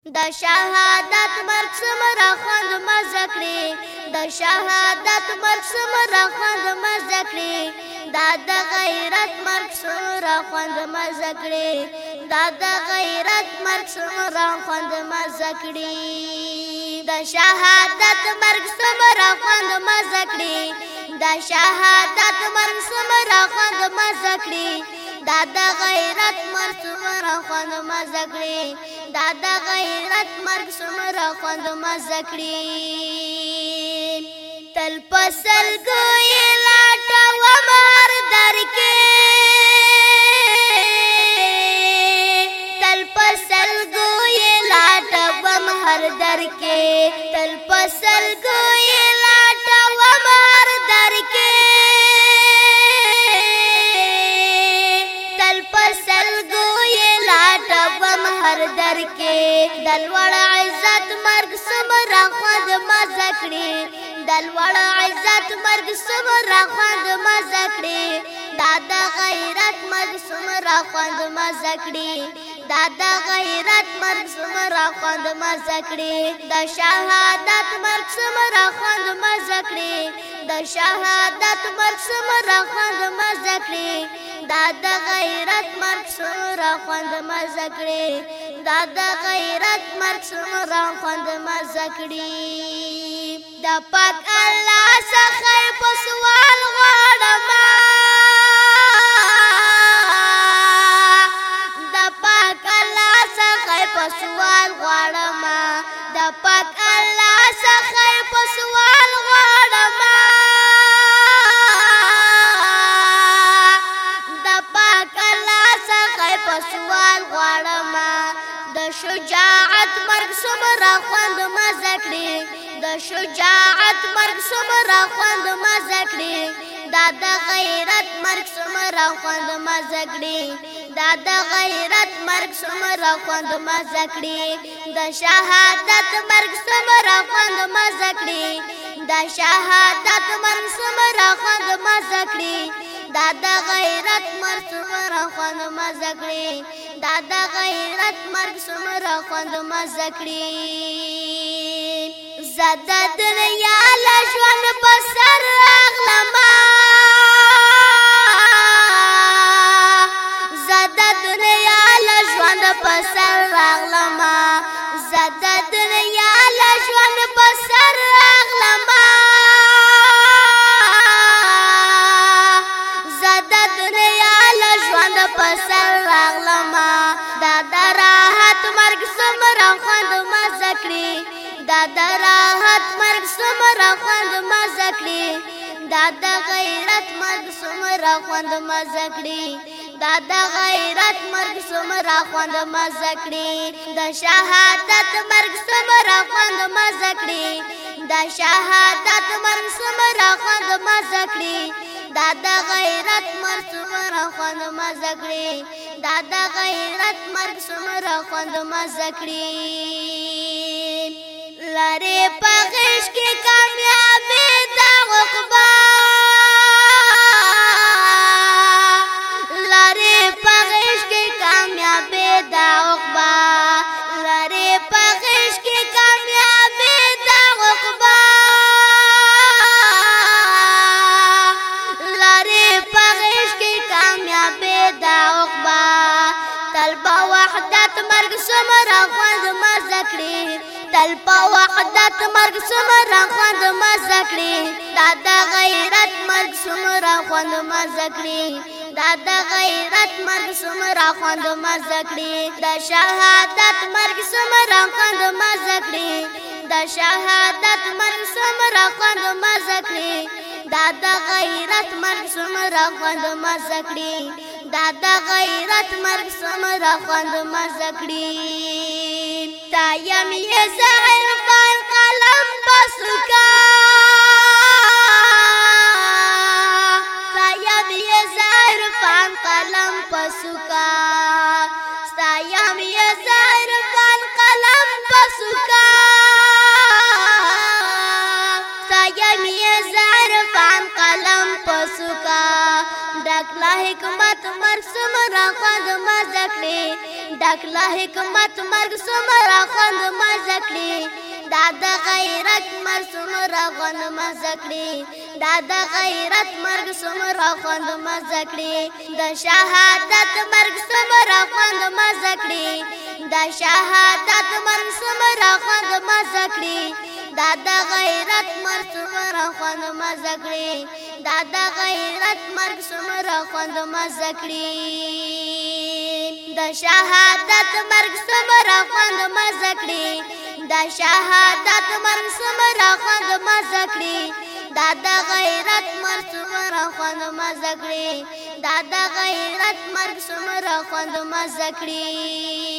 د شهادت مرګ څومره خوند مزه کړي د شهادت مرګ څومره خوند مزه کړي دا د غیرت مرګ څومره خوند مزه کړي دا د غیرت مرګ څومره خوند مزه کړي د شهادت مرګ څومره خوند مزه کړي د شهادت مرګ څومره خوند مزه کړي دا د غیرت مرګ څومره خوند مزه کړي دا د غیرت مرګ څومره خوند مزه کړي تل په سلګو یې لاټوم هر در کې تل په سلګو یې لاټوم هر در کې تل په سلګو یې لاټوم هر در کې تل په سلګو یې لاټوم هر در کې د لوړ عزت مرګ څومره خوند مزه کړي د لوړ عزت مرګ څومره خوند مزه کړي دا د غیرت مرګ څومره خوند مزه کړي دا د غیرت مرګ څومره خوند مزه کړي د شهادت مرګ څومره خوند مزه کړي د شهادت مرګ څومره خوند مزه کړي دا د غیرت مرګ څومره خوند مزه کړي دا د غیرت مرګ څومره خوند مزه کړي د پاک الله څخه په سوال غواړم د پاک الله څخه په سوال غواړم د پاک الله څخه په سوال غواړم د پاک الله څخه په سوال غواړم د شجاعت مرګ څومره خوند مزه کړي د شجاعت مرګ څومره خوند مزه کړي دا د غیرت مرګ څومره خوند مزه کړي دا د غیرت مرګ څومره خوند مزه کړي د شهادت مرګ څومره خوند مزه کړي د شهادت مرګ څومره خوند مزه کړي دا د غیرت مرګ څومره خوند مزه کړي دا د غیرت مرګ څومره خوند مزه کړي زه د دنیا له ژوند په سر راغلم زه د دنیا له ژوند په سر راغلم زه د دنیا له ژوند په سر راغلم زه د دنیا له ژوند په سر راغلم دا د راحت مرګ څومره خوند مزه کړي دا د راحت مرګ څومره خوند مزه کړي دا د غیرت مرګ څومره خوند مزه کړي دا د غیرت مرګ څومره خوند مزه کړي د شهادت مرګ څومره خوند مزه کړي د شهادت مرګ څومره خوند مزه کړي دا د غیرت مرګ څومره خوند مزه کړي دا د غیرت مرګ څومره خوند مزه کړي لاره په غش کې کامیابی دا عقبا لاره په غش کې کامیابی دا عقبا لاره په غش کې کامیابی دا عقبا لاره په غش کې کامیابی دا عقبا تل په وحدت مرګ څومره خوند مزه کړي تل په وحدت مرګ څومره خوند مزه کړي دا د غیرت مرګ څومره خوند مزه کړي دا د غیرت مرګ څومره خوند مزه کړي د شهادت مرګ څومره خوند مزه کړي د شهادت مرګ څومره خوند مزه کړي دا د غیرت مرګ څومره خوند مزه کړي دا د غیرت مرګ څومره خوند مزه کړي تایم یې زه عرفان قلم بسکا تایم یې زه عرفان قلم بسکا تایم یې زه عرفان قلم بسکا تایم یې زه عرفان قلم بسکا ډکلا حکمت مرګ څومره خوند مزه کړي ډکلا حکمت مرګ څومره خوند مزکړي دا د غیرت مرګ څومره خوند مزکړي دا د غیرت مرګ څومره خوند مزکړي د شهادت مرګ څومره خوند مزکړي د شهادت مرګ څومره خوند مزکړي دا د غیرت مرګ څومره خوند مزکړي دا د غیرت مرګ څومره خوند مزکړي د شهادت مرګ څومره خوند مزکړي د شهادت مرګ څومره خوند مزکړي دا د غیرت مرګ څومره خوند مزکړي دا د غیرت مرګ څومره خوند مزکړي